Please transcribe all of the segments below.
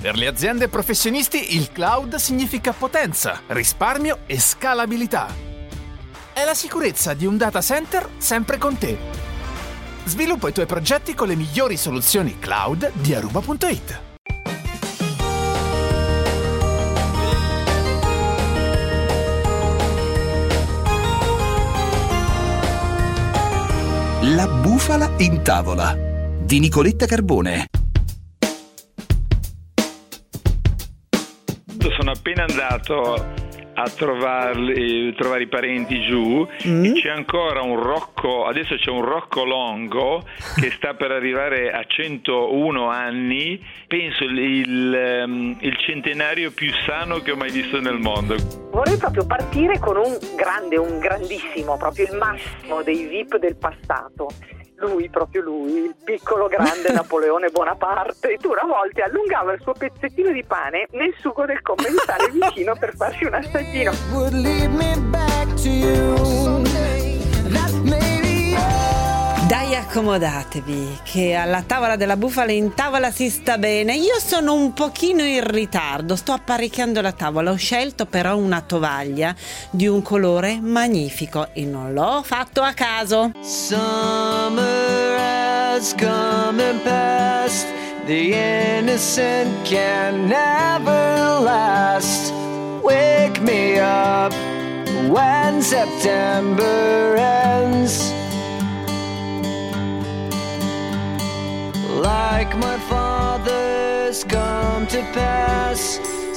Per le aziende e professionisti il cloud significa potenza, risparmio e scalabilità. È la sicurezza di un data center sempre con te. Sviluppa i tuoi progetti con le migliori soluzioni cloud di Aruba.it. La bufala in tavola di Nicoletta Carbone. Sono appena andato a trovare i parenti giù e c'è ancora un Rocco, adesso c'è un Rocco Longo che sta per arrivare a 101 anni, penso il centenario più sano che ho mai visto nel mondo. Vorrei proprio partire con un grandissimo, proprio il massimo dei VIP del passato. Proprio lui, il piccolo grande Napoleone Bonaparte. Tu a volte allungava il suo pezzettino di pane nel sugo del commensale vicino per farsi un assaggino. Dai, accomodatevi, che alla tavola della bufala in tavola si sta bene. Io sono un pochino in ritardo, sto apparecchiando la tavola. Ho scelto però una tovaglia di un colore magnifico e non l'ho fatto a caso. Summer has come and passed. The innocent can never last. Wake me up when September ends. Like my father's come to pass,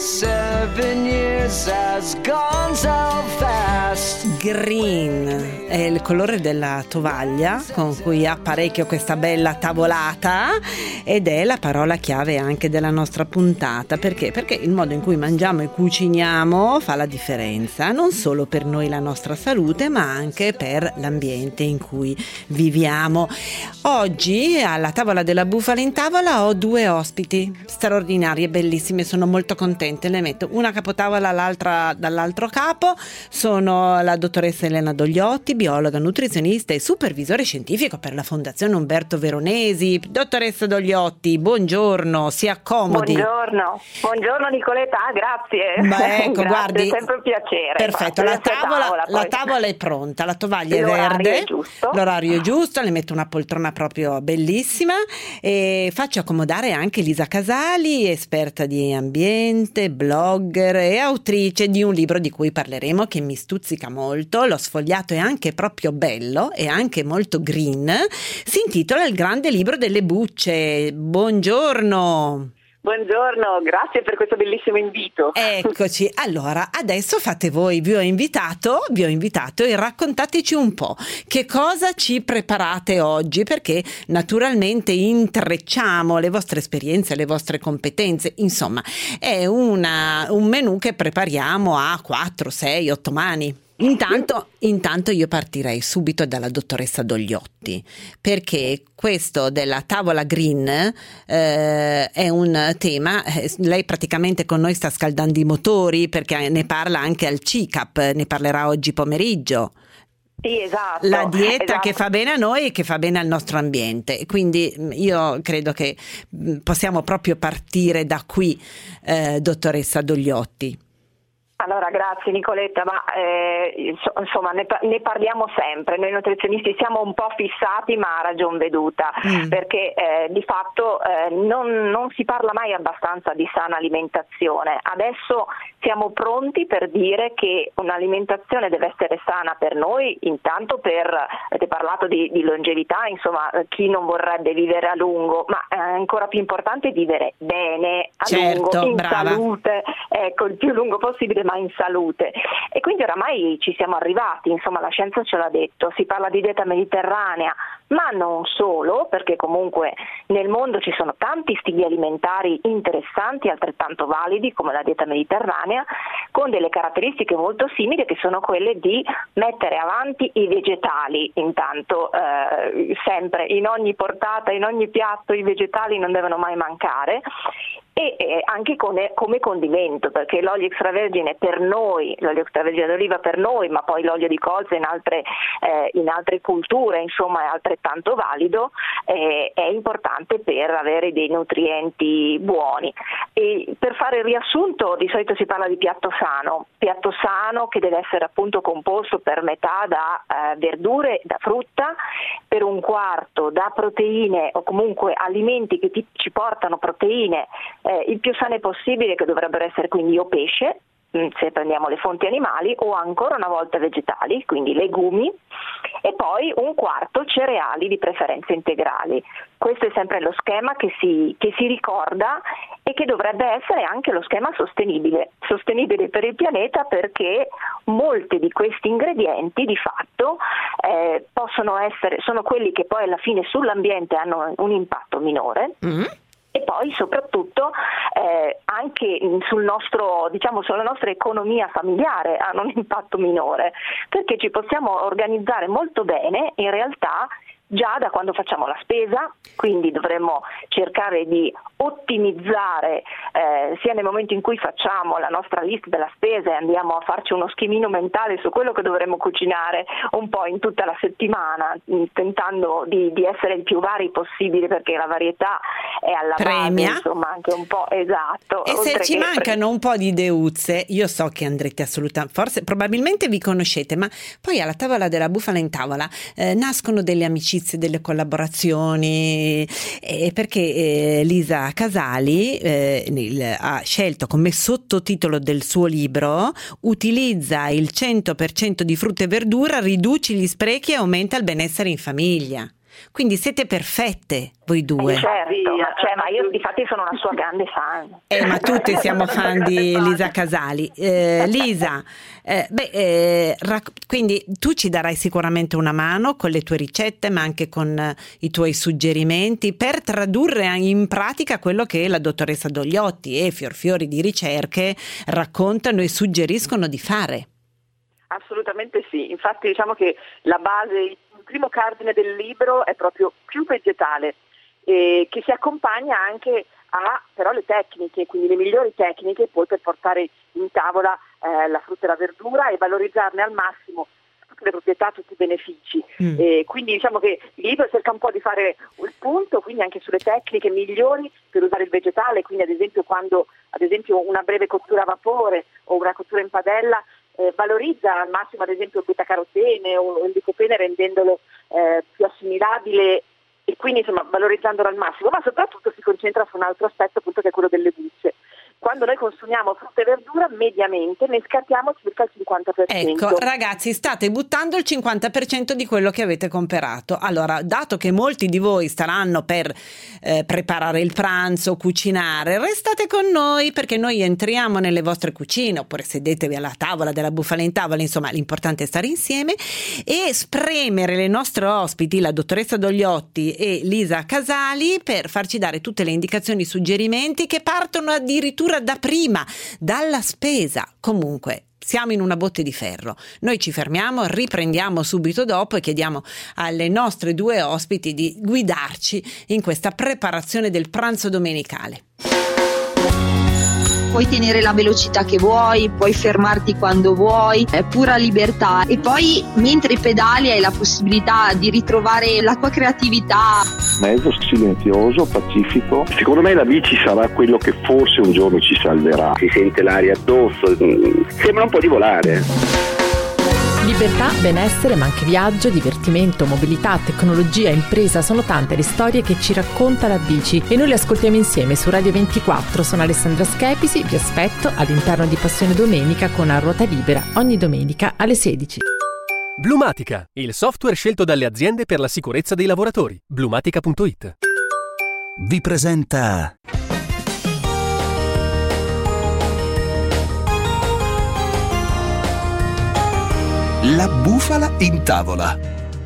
7 years has gone so fast. Green è il colore della tovaglia con cui apparecchio questa bella tavolata ed è la parola chiave anche della nostra puntata. Perché? Perché il modo in cui mangiamo e cuciniamo fa la differenza, non solo per noi, la nostra salute, ma anche per l'ambiente in cui viviamo. Oggi alla tavola della bufala in tavola ho 2 ospiti straordinarie, bellissime, sono molto contente. Le metto una capotavola, l'altra dall'altro capo. Sono la dottoressa Elena Dogliotti, biologa, nutrizionista e supervisore scientifico per la Fondazione Umberto Veronesi. Dottoressa Dogliotti, buongiorno, si accomodi. Buongiorno Nicoletta, grazie. Ma ecco, grazie, guardi, è sempre un piacere. Perfetto, la tavola è pronta, la tovaglia è verde, l'orario è giusto, le metto una poltrona proprio bellissima e faccio accomodare anche Lisa Casali, esperta di ambiente, blogger e autrice di un libro di cui parleremo che mi stuzzica molto. L'ho sfogliato, è anche proprio bello e anche molto green. Si intitola Il grande libro delle bucce. Buongiorno. Buongiorno, grazie per questo bellissimo invito. Eccoci, allora adesso fate voi, vi ho invitato e raccontateci un po' che cosa ci preparate oggi, perché naturalmente intrecciamo le vostre esperienze, le vostre competenze, insomma è un menù che prepariamo a 4, 6, 8 mani. Intanto io partirei subito dalla dottoressa Dogliotti, perché questo della tavola green è un tema. Lei praticamente con noi sta scaldando i motori, perché ne parla anche al CICAP, ne parlerà oggi pomeriggio. Sì, esatto. La dieta che fa bene a noi e che fa bene al nostro ambiente. Quindi io credo che possiamo proprio partire da qui, dottoressa Dogliotti. Allora, grazie Nicoletta, ma insomma ne parliamo sempre, noi nutrizionisti siamo un po' fissati, ma a ragion veduta, perché di fatto non si parla mai abbastanza di sana alimentazione. Adesso siamo pronti per dire che un'alimentazione deve essere sana per noi, intanto avete parlato di longevità, insomma chi non vorrebbe vivere a lungo, ma ancora più importante è vivere bene, a lungo, in brava. Salute, ecco, il più lungo possibile, ma in salute. E quindi oramai ci siamo arrivati, insomma la scienza ce l'ha detto, si parla di dieta mediterranea, ma non solo, perché comunque nel mondo ci sono tanti stili alimentari interessanti, altrettanto validi come la dieta mediterranea, con delle caratteristiche molto simili, che sono quelle di mettere avanti i vegetali. Intanto sempre in ogni portata, in ogni piatto i vegetali non devono mai mancare, e anche come condimento, perché l'olio extravergine per noi, l'olio extravergine d'oliva per noi, ma poi l'olio di colza in altre culture, insomma, è altrettanto valido, è importante per avere dei nutrienti buoni. E per fare il riassunto, di solito si parla di piatto sano che deve essere appunto composto per metà da verdure, da frutta, per un quarto da proteine o comunque alimenti che ci portano proteine il più sane possibile, che dovrebbero essere quindi o pesce, se prendiamo le fonti animali, o ancora una volta vegetali, quindi legumi, e poi un quarto cereali, di preferenza integrali. Questo è sempre lo schema che si ricorda e che dovrebbe essere anche lo schema sostenibile per il pianeta, perché molti di questi ingredienti di fatto sono quelli che poi alla fine sull'ambiente hanno un impatto minore. E poi soprattutto anche sulla nostra economia familiare hanno un impatto minore, perché ci possiamo organizzare molto bene in realtà già da quando facciamo la spesa, quindi dovremmo cercare di ottimizzare sia nel momento in cui facciamo la nostra lista della spesa e andiamo a farci uno schemino mentale su quello che dovremmo cucinare un po' in tutta la settimana, tentando di essere il più vari possibile, perché la varietà è alla premia. base, insomma, anche un po', esatto. E se ci mancano un po' di deuzze, io so che andrete assolutamente, probabilmente vi conoscete, ma poi alla tavola della Bufala in Tavola nascono delle amicizie, delle collaborazioni, perché Lisa Casali ha scelto come sottotitolo del suo libro: utilizza il 100% di frutta e verdura, riduci gli sprechi e aumenta il benessere in famiglia. Quindi siete perfette voi due. Certo, ma io infatti sono una sua grande fan. Ma tutti siamo fan di Lisa Casali. Lisa, quindi tu ci darai sicuramente una mano con le tue ricette, ma anche con i tuoi suggerimenti per tradurre in pratica quello che la dottoressa Dogliotti e fiori di ricerche raccontano e suggeriscono di fare. Assolutamente sì, infatti diciamo che la base, il primo cardine del libro è proprio più vegetale, che si accompagna anche a però le tecniche, quindi le migliori tecniche poi per portare in tavola la frutta e la verdura e valorizzarne al massimo tutte le proprietà, tutti i benefici. Quindi diciamo che il libro cerca un po' di fare il punto, quindi anche sulle tecniche migliori per usare il vegetale, quindi ad esempio quando una breve cottura a vapore o una cottura in padella valorizza al massimo ad esempio il beta-carotene o il licopene, rendendolo più assimilabile e quindi insomma valorizzandolo al massimo, ma soprattutto si concentra su un altro aspetto, appunto, che è quello delle bucce. Quando noi consumiamo frutta e verdura, mediamente ne scartiamo circa il 50%. Ecco, ragazzi, state buttando il 50% di quello che avete comprato. Allora, dato che molti di voi staranno per preparare il pranzo, cucinare, restate con noi, perché noi entriamo nelle vostre cucine, oppure sedetevi alla tavola della Bufala in Tavola, insomma, l'importante è stare insieme e spremere le nostre ospiti, la dottoressa Dogliotti e Lisa Casali, per farci dare tutte le indicazioni, suggerimenti che partono addirittura da prima, dalla spesa. Comunque siamo in una botte di ferro. Noi ci fermiamo, riprendiamo subito dopo e chiediamo alle nostre due ospiti di guidarci in questa preparazione del pranzo domenicale. Puoi tenere la velocità che vuoi, puoi fermarti quando vuoi, è pura libertà. E poi mentre pedali hai la possibilità di ritrovare la tua creatività. Mezzo silenzioso, pacifico. Secondo me la bici sarà quello che forse un giorno ci salverà. Si sente l'aria addosso, sembra un po' di volare. Libertà, benessere, ma anche viaggio, divertimento, mobilità, tecnologia, impresa, sono tante le storie che ci racconta la bici e noi le ascoltiamo insieme su Radio 24. Sono Alessandra Schepisi, vi aspetto all'interno di Passione Domenica con A Ruota Libera ogni domenica alle 16. Blumatica, il software scelto dalle aziende per la sicurezza dei lavoratori. Blumatica.it vi presenta La Bufala in Tavola.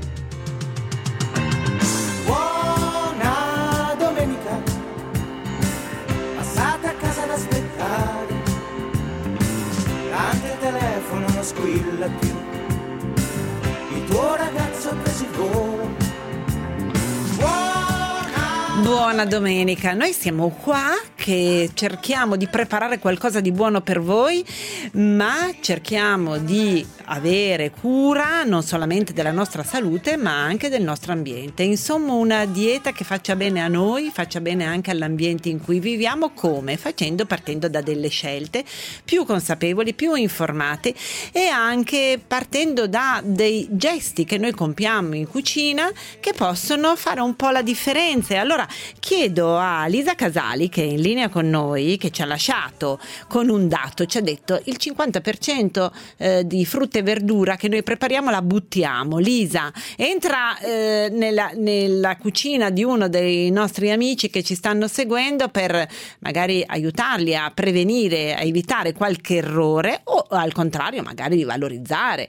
Buona domenica, passate a casa ad aspettare, anche il telefono non squilla più, il tuo ragazzo ha preso il volo. Buona domenica, noi siamo qua che cerchiamo di preparare qualcosa di buono per voi, ma cerchiamo di avere cura non solamente della nostra salute ma anche del nostro ambiente. Insomma, una dieta che faccia bene a noi, faccia bene anche all'ambiente in cui viviamo. Come? Partendo da delle scelte più consapevoli, più informate, e anche partendo da dei gesti che noi compiamo in cucina che possono fare un po' la differenza. E allora chiedo a Lisa Casali, che è in linea con noi, che ci ha lasciato con un dato, ci ha detto il 50% di frutta e verdura che noi prepariamo la buttiamo. Lisa, entra nella cucina di uno dei nostri amici che ci stanno seguendo per magari aiutarli a prevenire, a evitare qualche errore, o al contrario magari di valorizzare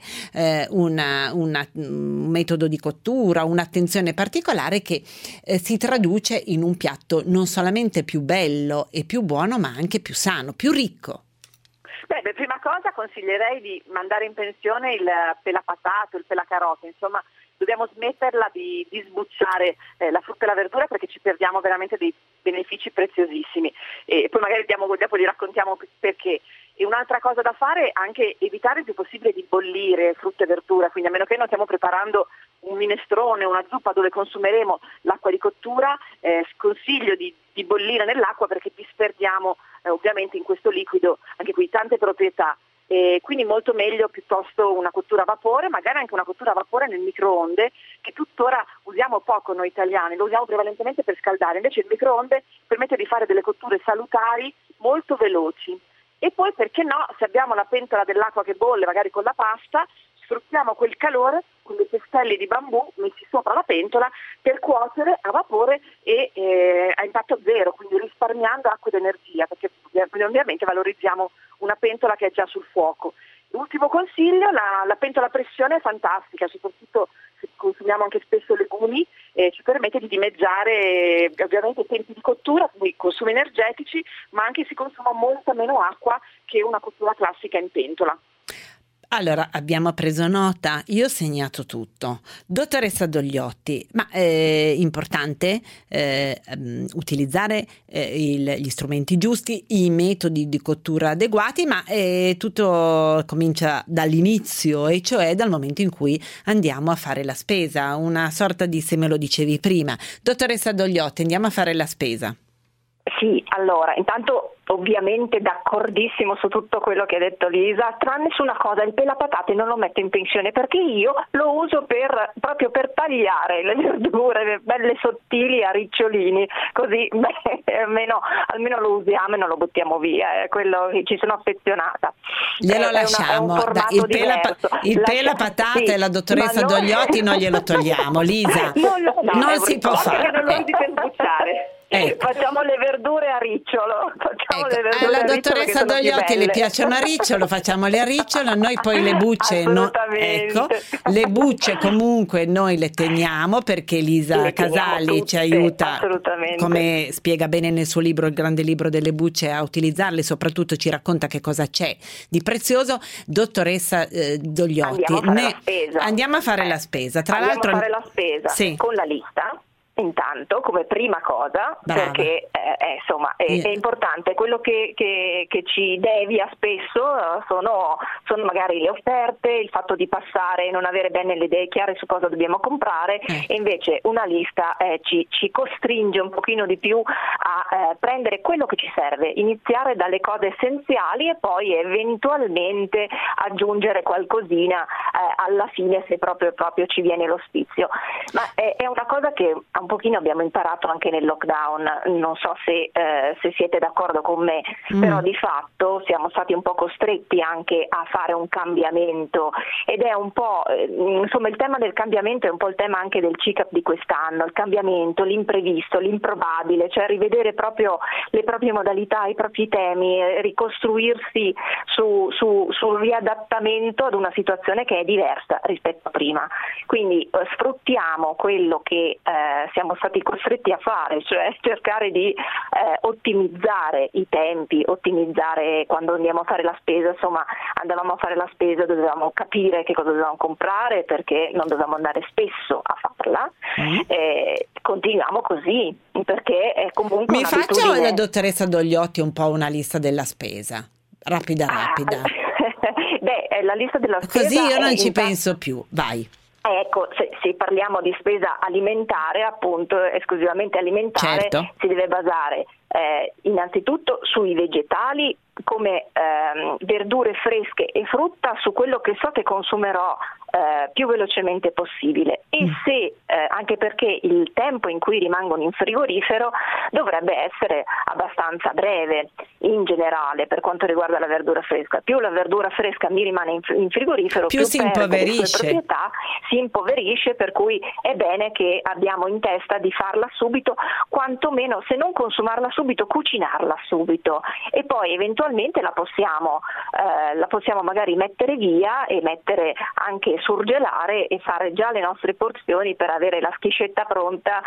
un metodo di cottura, un'attenzione particolare che si traduce in un piatto non solamente più bello e più buono, ma anche più sano, più ricco. Per prima cosa consiglierei di mandare in pensione il pelapatato, il pelacarote, insomma dobbiamo smetterla di sbucciare la frutta e la verdura, perché ci perdiamo veramente dei benefici preziosissimi, e poi magari dopo vi raccontiamo perché. E un'altra cosa da fare è anche evitare il più possibile di bollire frutta e verdura, quindi a meno che non stiamo preparando un minestrone, una zuppa dove consumeremo l'acqua di cottura, sconsiglio di bollire nell'acqua, perché disperdiamo ovviamente in questo liquido anche qui tante proprietà. Quindi molto meglio piuttosto una cottura a vapore, magari anche una cottura a vapore nel microonde, che tuttora usiamo poco noi italiani, lo usiamo prevalentemente per scaldare, invece il microonde permette di fare delle cotture salutari molto veloci. E poi, perché no, se abbiamo la pentola dell'acqua che bolle, magari con la pasta, sfruttiamo quel calore con dei pestelli di bambù messi sopra la pentola per cuocere a vapore e a impatto zero, quindi risparmiando acqua ed energia, perché ovviamente valorizziamo una pentola che è già sul fuoco. L'ultimo consiglio, la pentola a pressione è fantastica, soprattutto se consumiamo anche spesso legumi, ci permette di dimezzare ovviamente i tempi di cottura, quindi consumi energetici, ma anche si consuma molta meno acqua che una cottura classica in pentola. Allora, abbiamo preso nota, io ho segnato tutto. Dottoressa Dogliotti, ma è importante utilizzare gli strumenti giusti, i metodi di cottura adeguati, ma tutto comincia dall'inizio, e cioè dal momento in cui andiamo a fare la spesa, una sorta di, se me lo dicevi prima. Dottoressa Dogliotti, andiamo a fare la spesa. Sì, allora, intanto ovviamente d'accordissimo su tutto quello che ha detto Lisa, tranne su una cosa: il pelapatate non lo metto in pensione, perché io lo uso proprio per tagliare le verdure belle sottili a ricciolini, così almeno lo usiamo e non lo buttiamo via, è quello che ci sono affezionata. Glielo lasciamo, il pelapatate sì, e la dottoressa Dogliotti non glielo togliamo, Lisa, non si può fare. Non lo usi per sbucciare. Ecco. Facciamo le verdure a ricciolo. Alla dottoressa Dogliotti le piacciono a ricciolo, facciamole a ricciolo, noi poi le bucce le bucce comunque noi le teniamo, perché Lisa Casali ci aiuta, come spiega bene nel suo libro, il grande libro delle bucce, a utilizzarle, soprattutto ci racconta che cosa c'è di prezioso. Dottoressa Dogliotti, andiamo a fare la spesa. Tra l'altro, fare la spesa con la lista. Intanto, come prima cosa, perché è importante, quello che ci devia spesso sono magari le offerte, il fatto di passare e non avere bene le idee chiare su cosa dobbiamo comprare, e invece una lista ci costringe un pochino di più a prendere quello che ci serve, iniziare dalle cose essenziali e poi eventualmente aggiungere qualcosina alla fine, se proprio ci viene lo sfizio. Ma è una cosa che un pochino abbiamo imparato anche nel lockdown, non so se siete d'accordo con me, però di fatto siamo stati un po' costretti anche a fare un cambiamento, ed è un po' insomma il tema del cambiamento è un po' il tema anche del CICAP di quest'anno, il cambiamento, l'imprevisto, l'improbabile, cioè rivedere proprio le proprie modalità, i propri temi, ricostruirsi sul riadattamento ad una situazione che è diversa rispetto a prima. Quindi sfruttiamo quello che siamo siamo stati costretti a fare, cioè cercare di ottimizzare i tempi, ottimizzare quando andiamo a fare la spesa. Insomma, andavamo a fare la spesa, dovevamo capire che cosa dovevamo comprare, perché non dovevamo andare spesso a farla. Continuiamo così, perché è comunque Mi faccio la dottoressa Dogliotti un po' una lista della spesa, rapida. Beh, la lista della spesa, così io non ci penso più, vai. Ecco, se parliamo di spesa alimentare, appunto esclusivamente alimentare, certo, si deve basare innanzitutto sui vegetali, come verdure fresche e frutta, su quello che so che consumerò più velocemente possibile, e se anche perché il tempo in cui rimangono in frigorifero dovrebbe essere abbastanza breve in generale per quanto riguarda la verdura fresca. Più la verdura fresca mi rimane in frigorifero, più si perde impoverisce. le sue proprietà, si impoverisce, per cui è bene che abbiamo in testa di farla subito, quantomeno se non consumarla subito, cucinarla subito, e poi eventualmente la possiamo magari mettere via e mettere anche surgelare e fare già le nostre porzioni per avere la schiscetta pronta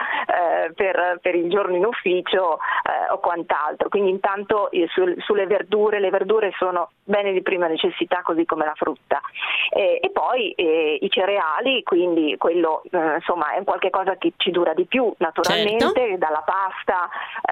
per il giorno in ufficio o quant'altro. Quindi intanto sulle verdure, le verdure sono bene di prima necessità, così come la frutta, e poi i cereali, quindi quello insomma è un qualche cosa che ci dura di più naturalmente, certo, dalla pasta,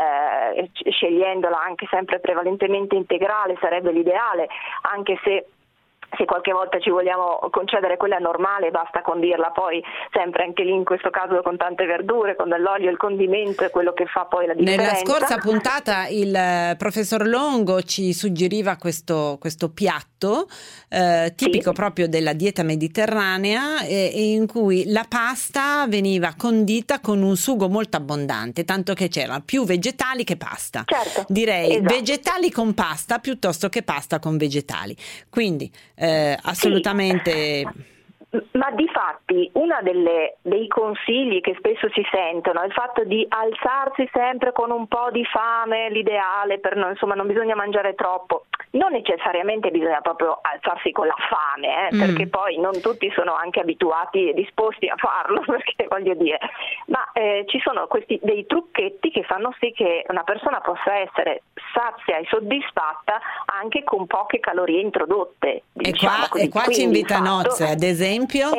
scegliendola anche sempre prevalentemente integrale sarebbe l'ideale, anche se qualche volta ci vogliamo concedere quella normale, basta condirla poi sempre anche lì in questo caso con tante verdure, con dell'olio, il condimento è quello che fa poi la differenza. Nella scorsa puntata il professor Longo ci suggeriva questo piatto tipico, sì, proprio della dieta mediterranea, in cui la pasta veniva condita con un sugo molto abbondante, tanto che c'erano più vegetali che pasta. Certo, direi esatto, vegetali con pasta piuttosto che pasta con vegetali, quindi assolutamente. Sì. Ma difatti uno dei consigli che spesso si sentono è il fatto di alzarsi sempre con un po' di fame, l'ideale per noi, insomma non bisogna mangiare troppo. Non necessariamente bisogna proprio alzarsi con la fame, perché poi non tutti sono anche abituati e disposti a farlo, perché voglio dire, ma ci sono dei trucchetti che fanno sì che una persona possa essere sazia e soddisfatta anche con poche calorie introdotte. E qua ci invita Nozze, ad esempio.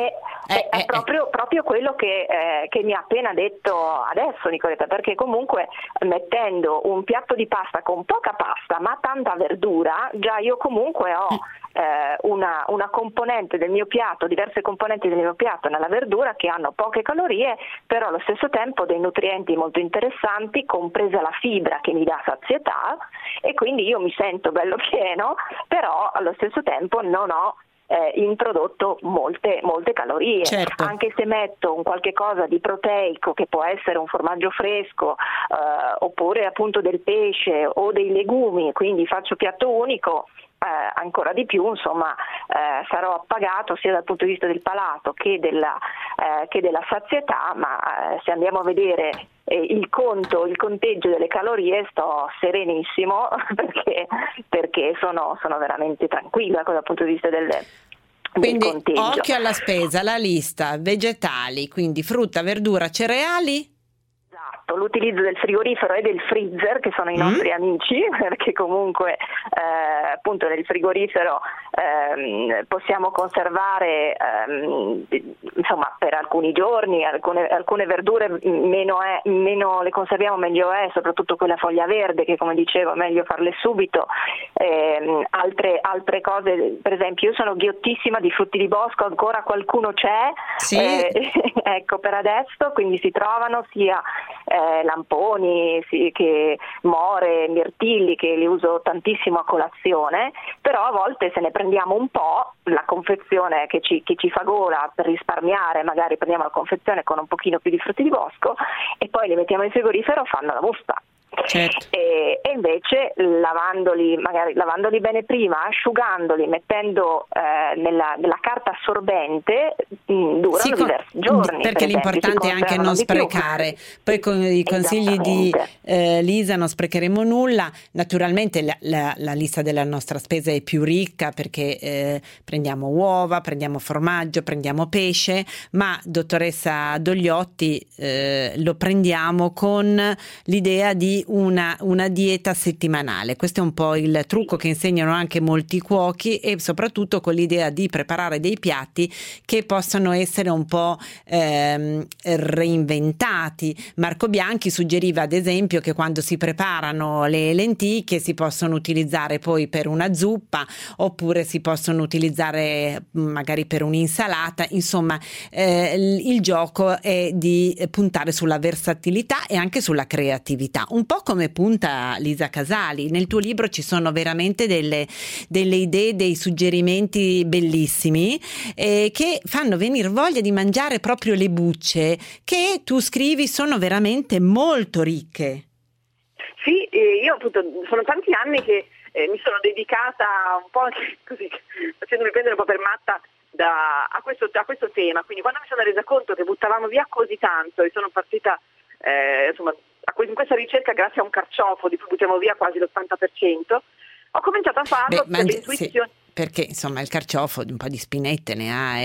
È proprio quello che mi ha appena detto adesso Nicoletta, perché comunque mettendo un piatto di pasta con poca pasta ma tanta verdura, già io comunque ho una componente del mio piatto, diverse componenti del mio piatto nella verdura che hanno poche calorie, però allo stesso tempo dei nutrienti molto interessanti, compresa la fibra che mi dà sazietà, e quindi io mi sento bello pieno, però allo stesso tempo non ho introdotto molte calorie, certo, anche se metto un qualche cosa di proteico che può essere un formaggio fresco oppure appunto del pesce o dei legumi, quindi faccio piatto unico, ancora di più insomma sarò appagato sia dal punto di vista del palato che della sazietà, ma se andiamo a vedere il conteggio delle calorie sto serenissimo perché sono veramente tranquilla dal punto di vista del conteggio. Occhio alla spesa, la lista: vegetali, quindi frutta, verdura, cereali. Esatto, l'utilizzo del frigorifero e del freezer, che sono i nostri amici, perché comunque appunto nel frigorifero possiamo conservare insomma per alcuni giorni, alcune verdure meno le conserviamo meglio è, soprattutto quella foglia verde che come dicevo è meglio farle subito, altre cose, per esempio io sono ghiottissima di frutti di bosco, ancora qualcuno c'è, sì. Ecco per adesso, quindi si trovano sia lamponi, che more, mirtilli, che li uso tantissimo a colazione, però a volte se ne prendiamo un po', la confezione che ci fa gola per risparmiare, magari prendiamo la confezione con un pochino più di frutti di bosco e poi li mettiamo in frigorifero, fanno la busta. Certo. E invece lavandoli bene prima, asciugandoli, mettendo nella carta assorbente, durano diversi giorni. Perché l'importante è anche non sprecare. Poi con i consigli di Lisa non sprecheremo nulla. Naturalmente la lista della nostra spesa è più ricca perché prendiamo uova, prendiamo formaggio, prendiamo pesce, ma dottoressa Dogliotti lo prendiamo con l'idea di una dieta settimanale. Questo è un po' il trucco che insegnano anche molti cuochi, e soprattutto con l'idea di preparare dei piatti che possano essere un po' reinventati. Marco Bianchi suggeriva ad esempio che quando si preparano le lenticchie si possono utilizzare poi per una zuppa, oppure si possono utilizzare magari per un'insalata. Insomma, il gioco è di puntare sulla versatilità e anche sulla creatività, un po' come punta Lisa Casali. Nel tuo libro ci sono veramente delle idee, dei suggerimenti bellissimi che fanno venire voglia di mangiare proprio le bucce, che tu scrivi sono veramente molto ricche. Sì, io appunto sono tanti anni che mi sono dedicata un po' anche così, facendomi prendere un po' per matta a questo tema. Quindi quando mi sono resa conto che buttavamo via così tanto, e sono partita in questa ricerca grazie a un carciofo di cui buttiamo via quasi l'80%, ho cominciato a farlo per l'intuizione. Sì, perché insomma il carciofo un po' di spinette ne ha,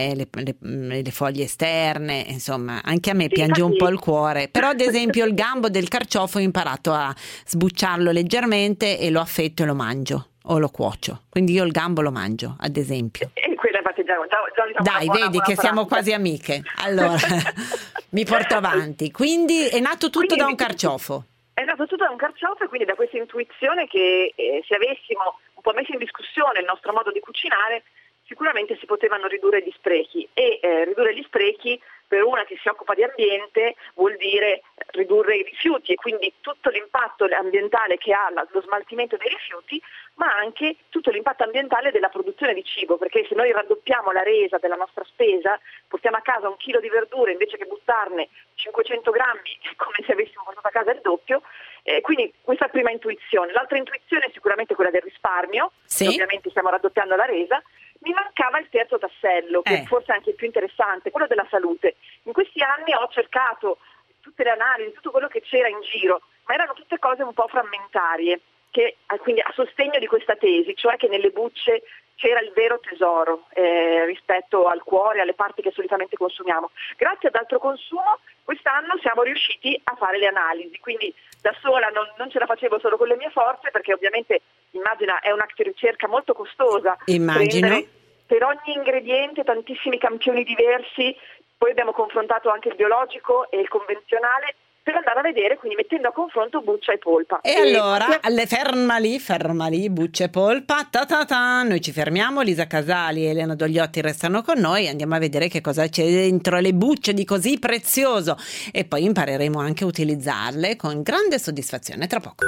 le foglie esterne, insomma anche a me piange un po' il cuore, però ad esempio il gambo del carciofo ho imparato a sbucciarlo leggermente e lo affetto e lo mangio o lo cuocio, quindi io il gambo lo mangio ad esempio. E quella infatti già dai, vedi che siamo quasi amiche. Allora mi porto avanti. Quindi è nato tutto da un carciofo. È nato tutto da un carciofo, e quindi da questa intuizione che se avessimo un po' messo in discussione il nostro modo di cucinare, sicuramente si potevano ridurre gli sprechi. E ridurre gli sprechi per una che si occupa di ambiente vuol dire ridurre i rifiuti, e quindi tutto l'impatto ambientale che ha lo smaltimento dei rifiuti, ma anche tutto l'impatto ambientale della produzione di cibo, perché se noi raddoppiamo la resa della nostra spesa, portiamo a casa 1 chilo di verdure invece che buttarne 500 grammi, come se avessimo portato a casa il doppio. Quindi questa è la prima intuizione. L'altra intuizione è sicuramente quella del risparmio, sì. Ovviamente stiamo raddoppiando la resa. Mi mancava il terzo tassello, che forse è anche il più interessante, quello della salute. In questi anni ho cercato tutte le analisi, tutto quello che c'era in giro, ma erano tutte cose un po' frammentarie, che quindi a sostegno di questa tesi, cioè che nelle bucce c'era il vero tesoro rispetto al cuore, alle parti che solitamente consumiamo. Grazie ad altro consumo quest'anno siamo riusciti a fare le analisi, quindi da sola non ce la facevo solo con le mie forze, perché ovviamente immagina è un'acte ricerca molto costosa. Immagino. Per ogni ingrediente tantissimi campioni diversi, poi abbiamo confrontato anche il biologico e il convenzionale per andare a vedere, quindi mettendo a confronto buccia e polpa. E allora, ferma lì, buccia e polpa, noi ci fermiamo, Lisa Casali e Elena Dogliotti restano con noi, andiamo a vedere che cosa c'è dentro le bucce di così prezioso, e poi impareremo anche a utilizzarle con grande soddisfazione tra poco.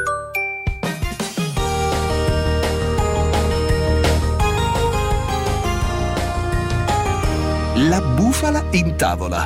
La bufala in tavola.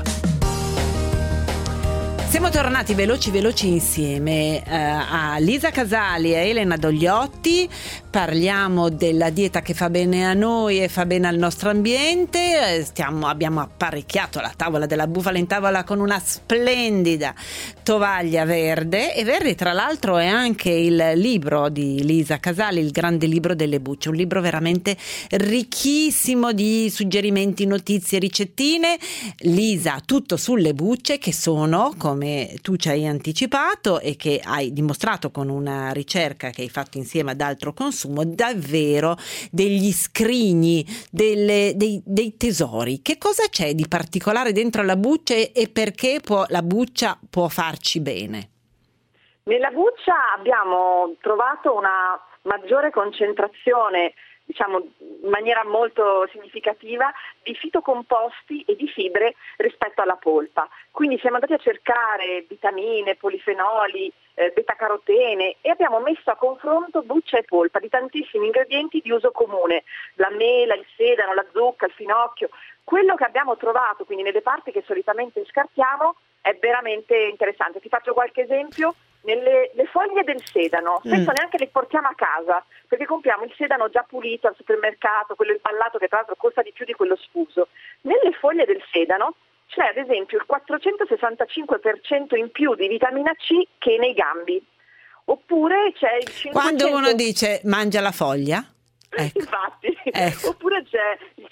Siamo tornati veloci insieme a Lisa Casali e Elena Dogliotti. Parliamo della dieta che fa bene a noi e fa bene al nostro ambiente. Abbiamo apparecchiato la tavola della bufala in tavola con una splendida tovaglia verde, e verde tra l'altro è anche il libro di Lisa Casali, il grande libro delle bucce, un libro veramente ricchissimo di suggerimenti, notizie, ricettine. Lisa, tutto sulle bucce, che sono, come tu ci hai anticipato e che hai dimostrato con una ricerca che hai fatto insieme ad altro consumo, davvero degli scrigni, dei tesori. Che cosa c'è di particolare dentro la buccia e perché la buccia può farci bene? Nella buccia abbiamo trovato una maggiore concentrazione, diciamo in maniera molto significativa, di fitocomposti e di fibre rispetto alla polpa. Quindi siamo andati a cercare vitamine, polifenoli, beta-carotene, e abbiamo messo a confronto buccia e polpa di tantissimi ingredienti di uso comune: la mela, il sedano, la zucca, il finocchio. Quello che abbiamo trovato quindi nelle parti che solitamente scartiamo è veramente interessante. Ti faccio qualche esempio. le foglie del sedano, spesso neanche le portiamo a casa, perché compriamo il sedano già pulito al supermercato, quello imballato che tra l'altro costa di più di quello sfuso. Nelle foglie del sedano c'è ad esempio il 465% in più di vitamina C che nei gambi. Oppure c'è il 500... Quando uno dice mangia la foglia? Ecco. Infatti, oppure c'è il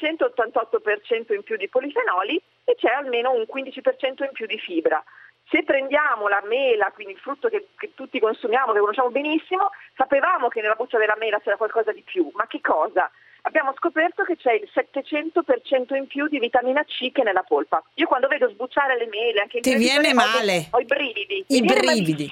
588% in più di polifenoli e c'è almeno un 15% in più di fibra. Se prendiamo la mela, quindi il frutto che tutti consumiamo, che conosciamo benissimo, sapevamo che nella buccia della mela c'era qualcosa di più, ma che cosa? Abbiamo scoperto che c'è il 700% in più di vitamina C che nella polpa. Io quando vedo sbucciare le mele, anche in ti viene male. Ho i brividi. I brividi.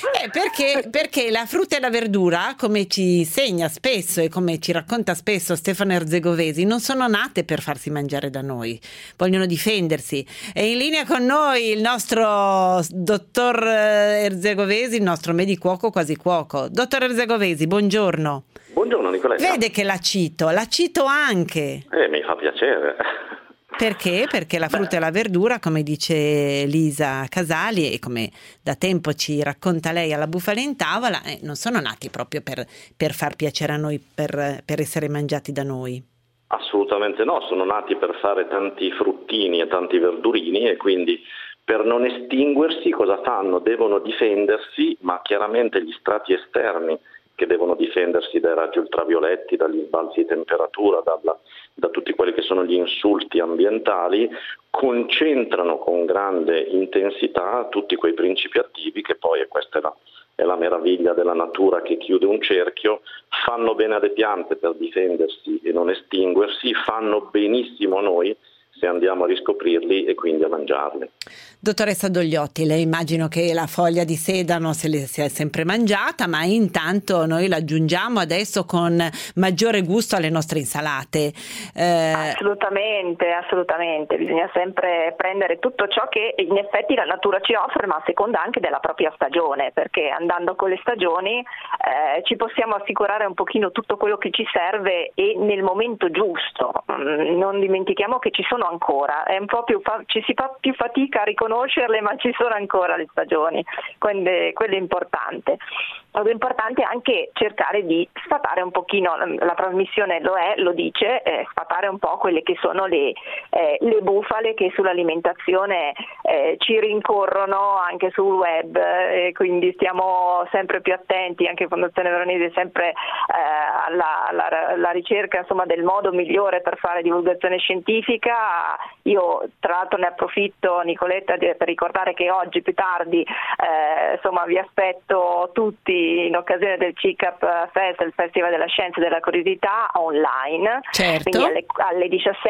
Perché la frutta e la verdura, come ci insegna spesso e come ci racconta spesso Stefano Erzegovesi, non sono nate per farsi mangiare da noi, vogliono difendersi. È in linea con noi il nostro dottor Erzegovesi, il nostro medicuoco quasi cuoco. Dottor Erzegovesi, buongiorno. Buongiorno Nicoletta. Vede che la cito anche. Mi fa piacere. Perché? Perché la frutta e la verdura, come dice Lisa Casali e come da tempo ci racconta lei alla Bufala in Tavola, non sono nati proprio per far piacere a noi, per essere mangiati da noi. Assolutamente no, sono nati per fare tanti fruttini e tanti verdurini e quindi per non estinguersi cosa fanno? Devono difendersi, ma chiaramente gli strati esterni che devono difendersi dai raggi ultravioletti, dagli sbalzi di temperatura, da tutti quelli che sono gli insulti ambientali, concentrano con grande intensità tutti quei principi attivi che poi, e questa è la meraviglia della natura che chiude un cerchio, fanno bene alle piante per difendersi e non estinguersi, fanno benissimo a noi se andiamo a riscoprirli e quindi a mangiarli. Dottoressa Dogliotti, lei immagino che la foglia di sedano se le sia sempre mangiata, ma intanto noi la aggiungiamo adesso con maggiore gusto alle nostre insalate. Assolutamente, bisogna sempre prendere tutto ciò che in effetti la natura ci offre, ma a seconda anche della propria stagione, perché andando con le stagioni ci possiamo assicurare un pochino tutto quello che ci serve e nel momento giusto. Non dimentichiamo che ci sono ancora, è un po' ci si fa più fatica a riconoscerle, ma ci sono ancora le stagioni, quello è importante. È importante anche cercare di sfatare un pochino, la trasmissione lo dice, sfatare un po' quelle che sono le bufale che sull'alimentazione ci rincorrono anche sul web, quindi stiamo sempre più attenti, anche Fondazione Veronesi sempre alla ricerca insomma del modo migliore per fare divulgazione scientifica. Io tra l'altro ne approfitto, Nicoletta, per ricordare che oggi più tardi insomma vi aspetto tutti in occasione del CICAP Fest, il Festival della Scienza e della Curiosità online, certo. Quindi alle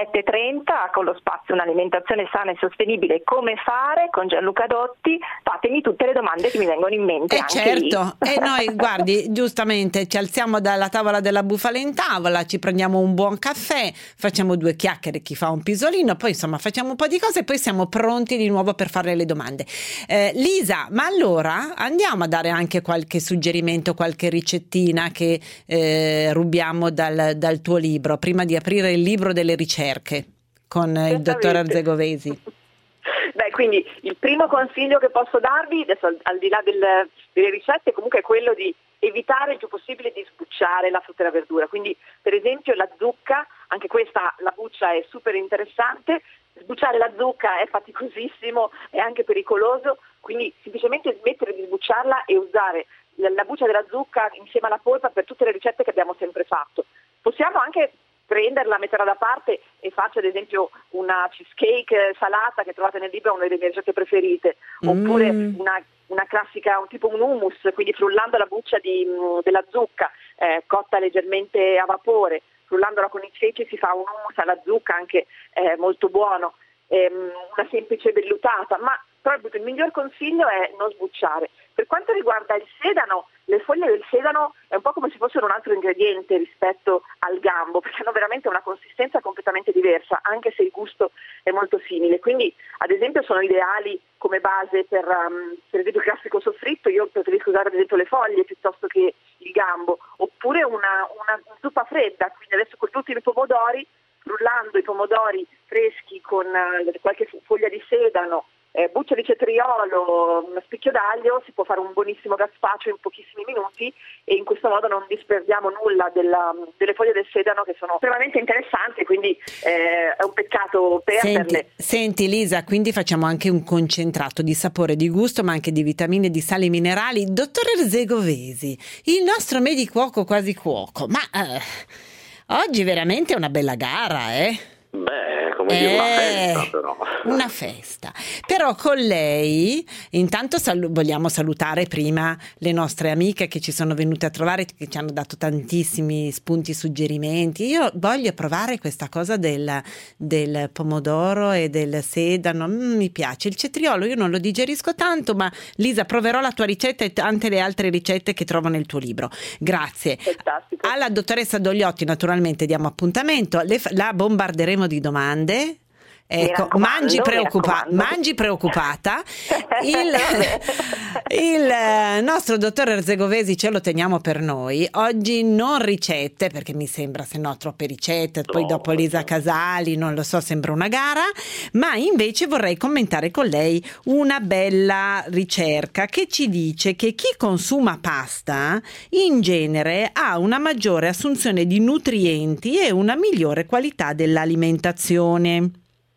17:30 con lo spazio Un'alimentazione sana e sostenibile, come fare, con Gianluca Dotti. Fatemi tutte le domande che mi vengono in mente anche certo. lì. E noi guardi, giustamente ci alziamo dalla tavola della Bufala in Tavola, ci prendiamo un buon caffè, facciamo 2 chiacchiere, chi fa un pisolino, poi insomma facciamo un po' di cose e poi siamo pronti di nuovo per fare le domande. Lisa, ma allora andiamo a dare anche qualche suggerimento, qualche ricettina che rubiamo dal tuo libro, prima di aprire il libro delle ricerche con il dottor Erzegovesi. Beh, quindi il primo consiglio che posso darvi, adesso al di là delle ricette, comunque è quello di evitare il più possibile di sbucciare la frutta e la verdura. Quindi per esempio la zucca, anche questa, la buccia è super interessante, sbucciare la zucca è faticosissimo, è anche pericoloso, quindi semplicemente smettere di sbucciarla e usare la buccia della zucca insieme alla polpa per tutte le ricette che abbiamo sempre fatto. Possiamo anche prenderla, metterla da parte e faccio ad esempio una cheesecake salata che trovate nel libro, una delle mie ricette preferite, oppure una classica, un tipo un hummus, quindi frullando la buccia della zucca cotta leggermente a vapore, frullandola con i ceci si fa un hummus alla zucca anche molto buono, una semplice vellutata, ma proprio il miglior consiglio è non sbucciare. Per quanto riguarda il sedano, le foglie del sedano è un po' come se fossero un altro ingrediente rispetto al gambo, perché hanno veramente una consistenza completamente diversa, anche se il gusto è molto simile. Quindi, ad esempio, sono ideali come base per esempio il classico soffritto. Io preferisco usare ad esempio le foglie piuttosto che il gambo, oppure una zuppa fredda. Quindi adesso con gli ultimi pomodori, frullando i pomodori freschi con qualche foglia di sedano buccia di cetriolo, uno spicchio d'aglio, si può fare un buonissimo gazpacho in pochissimi minuti, e in questo modo non disperdiamo nulla delle foglie del sedano, che sono estremamente interessanti, quindi è un peccato perderle. Senti Lisa, quindi facciamo anche un concentrato di sapore, di gusto, ma anche di vitamine, di sali minerali. Dottor Erzegovesi, il nostro medicuoco quasi cuoco, ma oggi veramente è una bella gara, Beh, come dire, una festa però. Una festa. Però con lei, intanto vogliamo salutare prima le nostre amiche che ci sono venute a trovare, che ci hanno dato tantissimi spunti, suggerimenti. Io voglio provare questa cosa del pomodoro e del sedano, mi piace. Il cetriolo io non lo digerisco tanto, ma Lisa, proverò la tua ricetta e tante le altre ricette che trovo nel tuo libro. Grazie. Fantastico. Alla dottoressa Dogliotti naturalmente diamo appuntamento, la bombarderemo di domande. Ecco, mangi preoccupata. Il nostro dottor Erzegovesi ce lo teniamo per noi. Oggi non ricette, perché mi sembra, se no, troppe ricette. Poi dopo Lisa Casali, non lo so, sembra una gara. Ma invece vorrei commentare con lei una bella ricerca che ci dice che chi consuma pasta in genere ha una maggiore assunzione di nutrienti e una migliore qualità dell'alimentazione.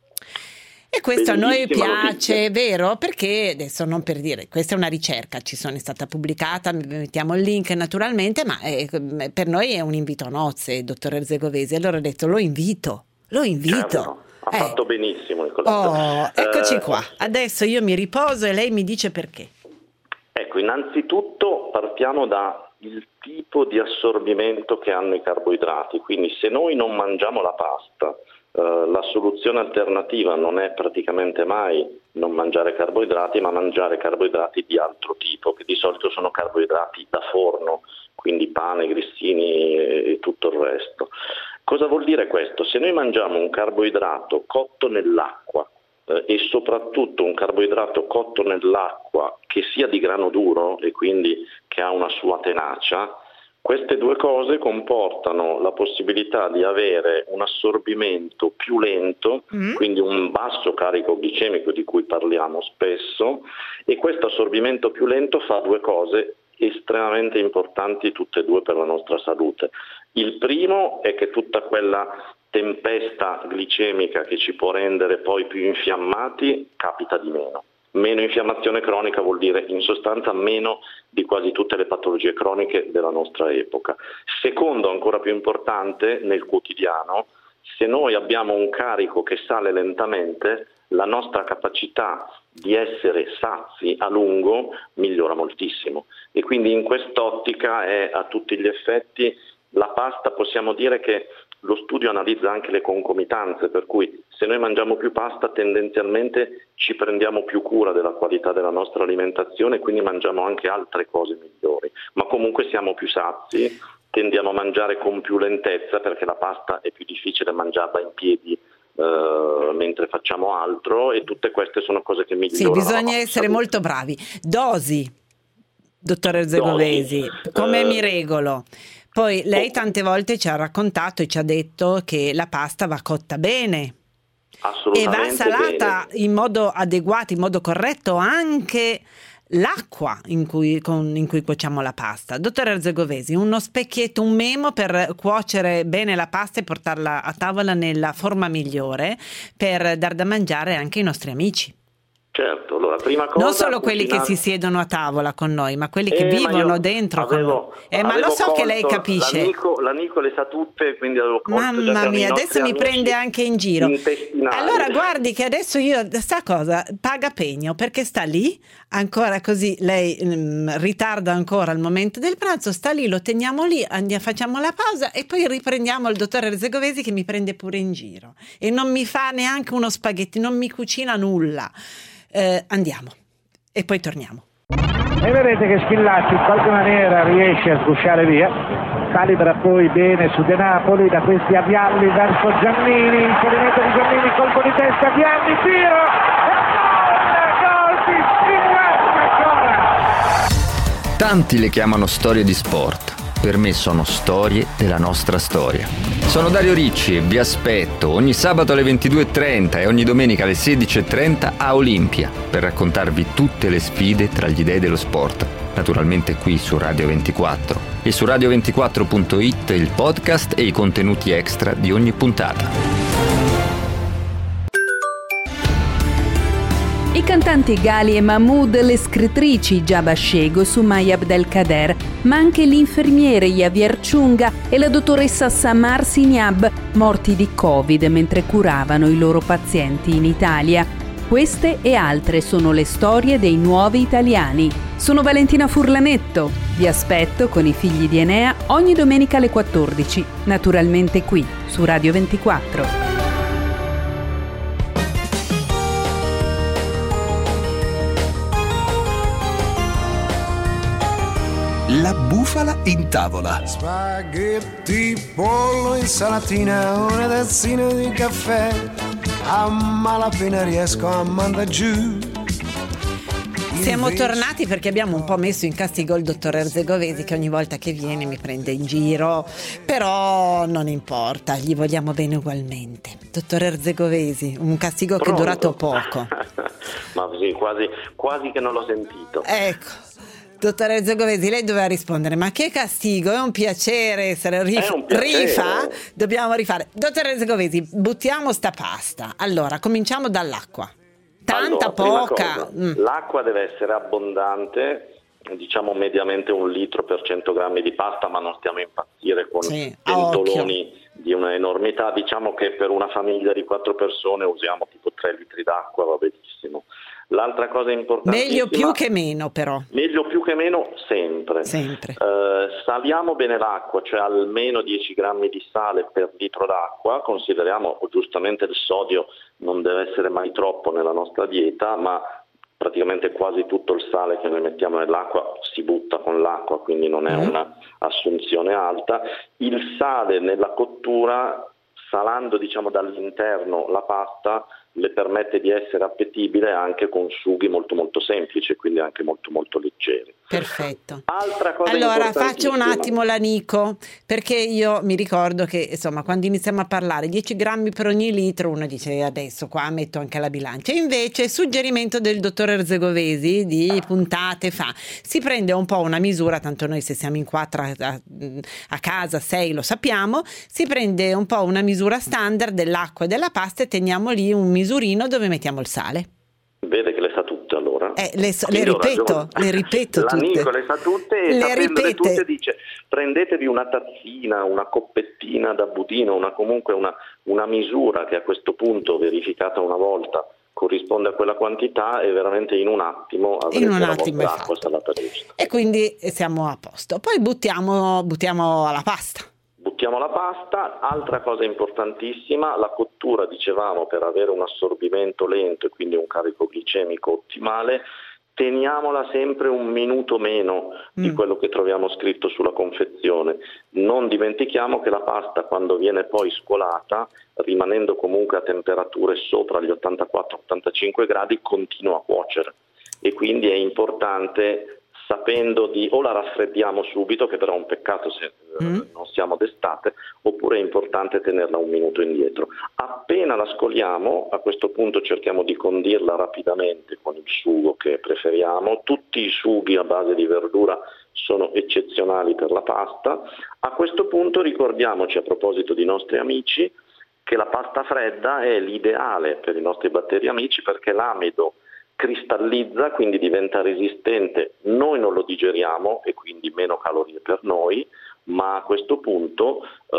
E questo a noi piace, vero? Perché adesso, non per dire, questa è una ricerca, è stata pubblicata, mettiamo il link naturalmente, ma per noi è un invito a nozze, dottor Erzegovesi. Allora ho detto lo invito. Certo, ha fatto benissimo Nicoletta. Eccoci qua, adesso io mi riposo e lei mi dice perché. Ecco, innanzitutto partiamo dal tipo di assorbimento che hanno i carboidrati, quindi se noi non mangiamo la pasta, la soluzione alternativa non è praticamente mai non mangiare carboidrati, ma mangiare carboidrati di altro tipo, che di solito sono carboidrati da forno, quindi pane, grissini e tutto il resto. Cosa vuol dire questo? Se noi mangiamo un carboidrato cotto nell'acqua e soprattutto un carboidrato cotto nell'acqua che sia di grano duro e quindi che ha una sua tenacia, queste due cose comportano la possibilità di avere un assorbimento più lento, quindi un basso carico glicemico di cui parliamo spesso, e questo assorbimento più lento fa due cose estremamente importanti tutte e due per la nostra salute. Il primo è che tutta quella tempesta glicemica che ci può rendere poi più infiammati capita di meno. Meno infiammazione cronica vuol dire in sostanza meno di quasi tutte le patologie croniche della nostra epoca. Secondo, ancora più importante, nel quotidiano, se noi abbiamo un carico che sale lentamente, la nostra capacità di essere sazi a lungo migliora moltissimo, e quindi in quest'ottica è a tutti gli effetti la pasta, possiamo dire che lo studio analizza anche le concomitanze, per cui se noi mangiamo più pasta tendenzialmente ci prendiamo più cura della qualità della nostra alimentazione, quindi mangiamo anche altre cose migliori, ma comunque siamo più sazi, tendiamo a mangiare con più lentezza perché la pasta è più difficile mangiarla in piedi mentre facciamo altro, e tutte queste sono cose che migliorano. Sì, bisogna essere molto bravi. Dosi, dottor Erzegovesi, come mi regolo? Poi lei tante volte ci ha raccontato e ci ha detto che la pasta va cotta bene e va salata bene, in modo adeguato, in modo corretto, anche l'acqua in cui cuociamo la pasta. Dottor Erzegovesi, uno specchietto, un memo per cuocere bene la pasta e portarla a tavola nella forma migliore per dar da mangiare anche ai nostri amici. Certo, allora prima cosa, non solo quelli che si siedono a tavola con noi, ma quelli che vivono dentro con noi. Ma lo so che lei capisce. L'amico le sa tutte, quindi avevo colto. Mamma mia, adesso mi prende anche in giro. Allora guardi che adesso io, sta cosa, paga pegno, perché sta lì, ancora così, lei ritarda ancora il momento del pranzo, sta lì, lo teniamo lì, facciamo la pausa e poi riprendiamo il dottor Erzegovesi che mi prende pure in giro. E non mi fa neanche uno spaghetti, non mi cucina nulla. Andiamo e poi torniamo. E vedete che Schillaci in qualche maniera riesce a sgusciare via, calibra poi bene su De Napoli, da questi avvialli verso Giannini, inserimento di Giannini, colpo di testa, Gianni, tiro e gol di Schillaci ancora. Tanti le chiamano storie di sport, Per me sono storie della nostra storia. Sono Dario Ricci e vi aspetto ogni sabato alle 22.30 e ogni domenica alle 16.30 a Olimpia per raccontarvi tutte le sfide tra gli dei dello sport. Naturalmente qui su Radio 24 e su radio24.it il podcast e i contenuti extra di ogni puntata. I cantanti Gali e Mahmood, le scrittrici Jaba Shego, Sumaya Abdelkader, ma anche l'infermiere Javier Chunga e la dottoressa Samar Siniab, morti di Covid mentre curavano i loro pazienti in Italia. Queste e altre sono le storie dei nuovi italiani. Sono Valentina Furlanetto. Vi aspetto con i figli di Enea ogni domenica alle 14, naturalmente qui su Radio 24. La bufala in tavola. Spaghetti, pollo, insalatina, una tazzina di caffè. A malapena riesco a mandare giù. Siamo tornati perché abbiamo un po' messo in castigo il dottor Erzegovesi, che ogni volta che viene mi prende in giro, però non importa, gli vogliamo bene ugualmente. Dottor Erzegovesi, un castigo che è durato poco. Ma sì, quasi che non l'ho sentito. Ecco. Dottor Erzegovesi, lei doveva rispondere: ma che castigo, è un piacere essere rifa? Dobbiamo rifare. Dottor Erzegovesi, buttiamo sta pasta. Allora, cominciamo dall'acqua. Tanta, poca? L'acqua deve essere abbondante, diciamo mediamente 1 litro per 100 grammi di pasta, ma non stiamo a impazzire con pentoloni di una enormità. Diciamo che per una famiglia di 4 persone usiamo tipo 3 litri d'acqua, va benissimo. L'altra cosa importantissima... Meglio più che meno, però. Meglio più che meno sempre. Saliamo bene l'acqua, cioè almeno 10 grammi di sale per litro d'acqua. Consideriamo, giustamente, il sodio non deve essere mai troppo nella nostra dieta, ma praticamente quasi tutto il sale che noi mettiamo nell'acqua si butta con l'acqua, quindi non è una assunzione alta. Il sale nella cottura, salando diciamo dall'interno la pasta, le permette di essere appetibile anche con sughi molto molto semplici, quindi anche molto molto leggeri. Perfetto. Altra cosa allora faccio un attimo l'anico, perché io mi ricordo che insomma quando iniziamo a parlare 10 grammi per ogni litro uno dice adesso qua metto anche la bilancia, invece suggerimento del dottor Erzegovesi di puntate fa, si prende un po' una misura, tanto noi se siamo in 4 a casa 6 lo sappiamo, si prende un po' una misura standard dell'acqua e della pasta e teniamo lì un misurino dove mettiamo il sale. Vede che le sa tutte allora? Le ripeto tutte. L'amico le sa tutte e sapendole tutte dice prendetevi una tazzina, una coppettina da budino, comunque una misura che a questo punto, verificata una volta, corrisponde a quella quantità e veramente in un attimo avrete la vostra acqua salata giusta. E quindi siamo a posto. Poi buttiamo la pasta. Buttiamo la pasta. Altra cosa importantissima, la cottura, dicevamo, per avere un assorbimento lento e quindi un carico glicemico ottimale, teniamola sempre 1 minuto meno di quello che troviamo scritto sulla confezione. Non dimentichiamo che la pasta, quando viene poi scolata, rimanendo comunque a temperature sopra gli 84-85 gradi, continua a cuocere e quindi è importante, sapendo o la raffreddiamo subito, che però è un peccato se non siamo d'estate, oppure è importante tenerla 1 minuto indietro. Appena la scoliamo, a questo punto cerchiamo di condirla rapidamente con il sugo che preferiamo. Tutti i sughi a base di verdura sono eccezionali per la pasta. A questo punto ricordiamoci, a proposito di nostri amici, che la pasta fredda è l'ideale per i nostri batteri amici, perché l'amido cristallizza, quindi diventa resistente, noi non lo digeriamo e quindi meno calorie per noi, ma a questo punto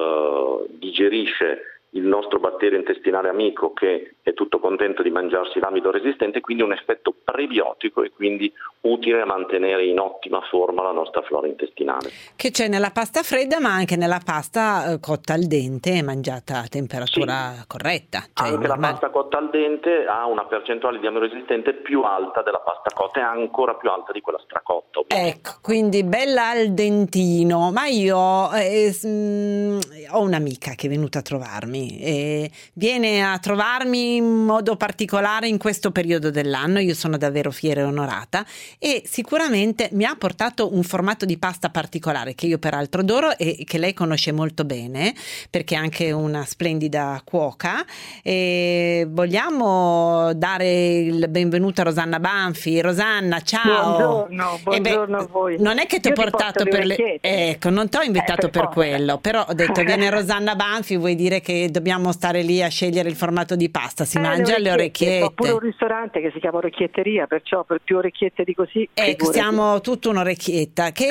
digerisce il nostro batterio intestinale amico, che è tutto contento di mangiarsi l'amido resistente, quindi un effetto prebiotico e quindi utile a mantenere in ottima forma la nostra flora intestinale. Che c'è nella pasta fredda, ma anche nella pasta cotta al dente e mangiata a temperatura corretta. Cioè anche la pasta cotta al dente ha una percentuale di amido resistente più alta della pasta cotta e ancora più alta di quella stracotta. Ecco, quindi bella al dentino, ma io ho un'amica che è venuta a trovarmi e viene a trovarmi in modo particolare in questo periodo dell'anno. Io sono davvero fiera e onorata, e sicuramente mi ha portato un formato di pasta particolare che io peraltro adoro e che lei conosce molto bene perché è anche una splendida cuoca. E vogliamo dare il benvenuto a Rosanna Banfi. Rosanna, ciao. Buongiorno a voi. Non è che ti ho portato per le... Ecco, non ti ho invitato per quello, però ho detto viene Rosanna Banfi, vuoi dire che dobbiamo stare lì a scegliere il formato di pasta, si mangia le orecchiette. Ho pure un ristorante che si chiama Orecchietteria, perciò per più orecchiette di così. Ecco, siamo tutto un'orecchietta che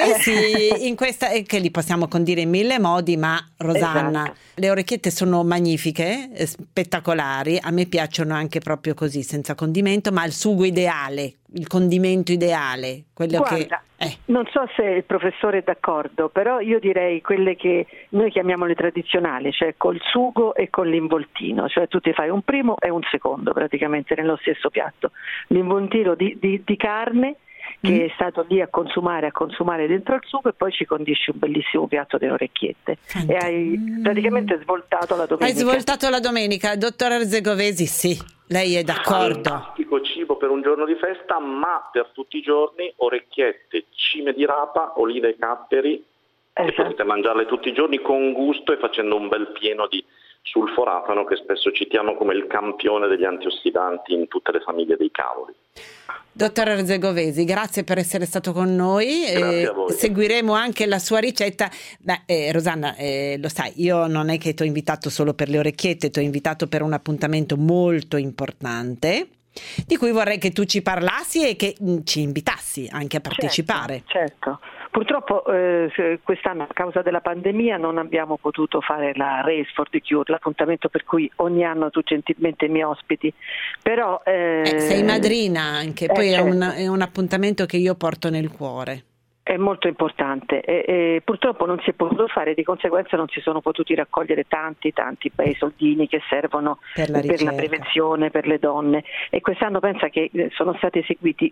in questa, che li possiamo condire in mille modi, ma Rosanna, le orecchiette sono magnifiche, spettacolari, a me piacciono anche proprio così, senza condimento, ma il sugo ideale, il condimento ideale, quello Guarda, non so se il professore è d'accordo, però io direi quelle che noi chiamiamo le tradizionali, cioè col sugo e con l'involtino, cioè tu ti fai un primo e un secondo praticamente nello stesso piatto, l'involtino di carne che è stato lì a consumare dentro il sugo, e poi ci condisci un bellissimo piatto di orecchiette. E hai praticamente svoltato la domenica. Hai svoltato la domenica, dottor Arzegovesi, sì, lei è d'accordo. Fantastico cibo per un giorno di festa, ma per tutti i giorni orecchiette, cime di rapa, olive e capperi, e potete mangiarle tutti i giorni con gusto e facendo un bel pieno di sulforafano, che spesso citiamo come il campione degli antiossidanti in tutte le famiglie dei cavoli. Dottor Arzegovesi, grazie per essere stato con noi. Grazie a voi. Seguiremo anche la sua ricetta. Rosanna, lo sai, io non è che ti ho invitato solo per le orecchiette, ti ho invitato per un appuntamento molto importante di cui vorrei che tu ci parlassi e che ci invitassi anche a partecipare. Certo. Purtroppo quest'anno, a causa della pandemia, non abbiamo potuto fare la Race for the Cure, l'appuntamento per cui ogni anno tu gentilmente mi ospiti, però sei madrina anche, poi è un appuntamento che io porto nel cuore. È molto importante e purtroppo non si è potuto fare, di conseguenza non si sono potuti raccogliere tanti bei soldini che servono per la prevenzione, per le donne, e quest'anno pensa che sono stati eseguiti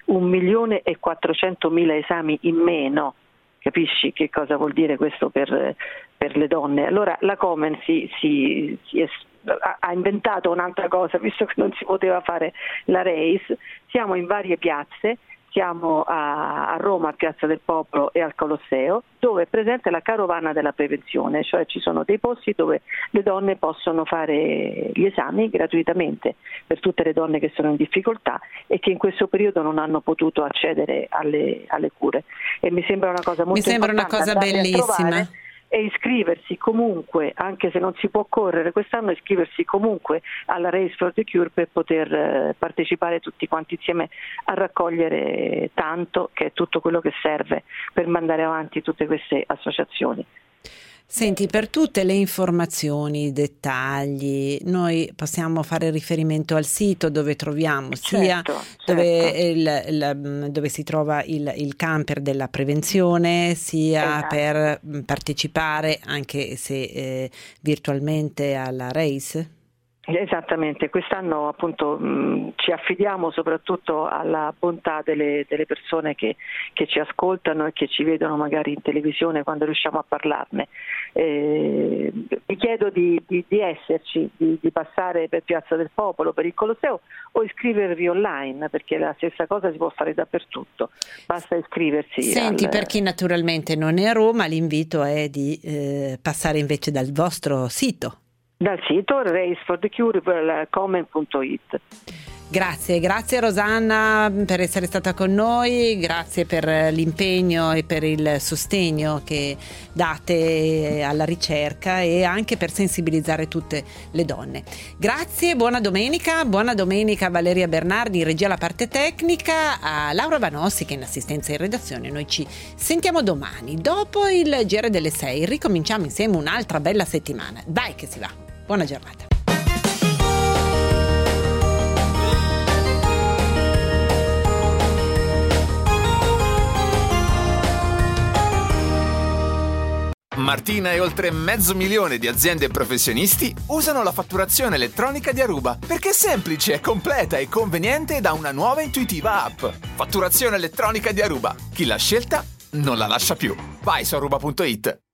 1.400.000 esami in meno. Capisci che cosa vuol dire questo per le donne? Allora la Komen ha inventato un'altra cosa, visto che non si poteva fare la race. Siamo in varie piazze, siamo a Roma, a Piazza del Popolo e al Colosseo, dove è presente la carovana della prevenzione, cioè ci sono dei posti dove le donne possono fare gli esami gratuitamente per tutte le donne che sono in difficoltà e che in questo periodo non hanno potuto accedere alle cure. E mi sembra una cosa molto importante. Mi sembra una cosa bellissima. E iscriversi comunque, anche se non si può correre quest'anno, iscriversi comunque alla Race for the Cure per poter partecipare tutti quanti insieme a raccogliere tanto, che è tutto quello che serve per mandare avanti tutte queste associazioni. Senti, per tutte le informazioni, i dettagli, noi possiamo fare riferimento al sito dove troviamo sia dove si trova il camper della prevenzione, sia per partecipare, anche se virtualmente, alla race. Esattamente, quest'anno appunto ci affidiamo soprattutto alla bontà delle persone che ci ascoltano e che ci vedono magari in televisione quando riusciamo a parlarne. Vi chiedo di esserci, di passare per Piazza del Popolo, per il Colosseo, o iscrivervi online, perché la stessa cosa si può fare dappertutto, basta iscriversi. Senti, per chi naturalmente non è a Roma, l'invito è di passare invece dal vostro sito. Dal sito raceforthecure.komen.it. Grazie Rosanna per essere stata con noi, grazie per l'impegno e per il sostegno che date alla ricerca e anche per sensibilizzare tutte le donne. Grazie, buona domenica a Valeria Bernardi in regia alla parte tecnica, a Laura Vanossi che è in assistenza in redazione. Noi ci sentiamo domani, dopo il GR delle 6, ricominciamo insieme un'altra bella settimana. Dai che si va, buona giornata. Martina e oltre 500.000 di aziende e professionisti usano la fatturazione elettronica di Aruba perché è semplice, completa e conveniente da una nuova e intuitiva app. Fatturazione elettronica di Aruba. Chi l'ha scelta non la lascia più. Vai su aruba.it.